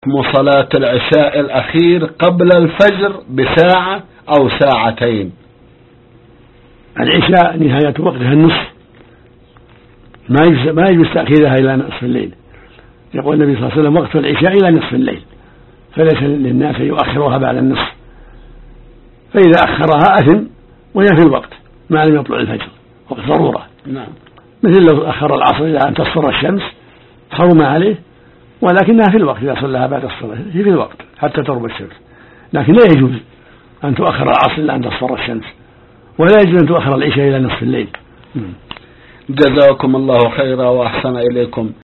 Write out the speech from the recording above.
حكم صلاة العشاء الأخير قبل الفجر بساعة أو ساعتين؟ العشاء نهاية وقتها النصف، ما يجوز تأخيرها إلى نصف الليل. يقول النبي صلى الله عليه وسلم: وقت العشاء إلى نصف الليل، فليس للناس أن يؤخرها بعد النصف، فإذا أخرها أثم وهي في الوقت ما لم يطلع الفجر وقت ضرورة. نعم. مثل لو أخر العصر إلى أن تصفر الشمس حرم عليه، ولكنها في الوقت إذا صلىها بعد الصلاة هي في الوقت حتى تغرب الشمس، لكن لا يجوز أن تؤخر العصر إلى أن تصفر الشمس، ولا يجوز أن تؤخر العشاء إلى نصف الليل. جزاكم الله خيرا وأحسن إليكم.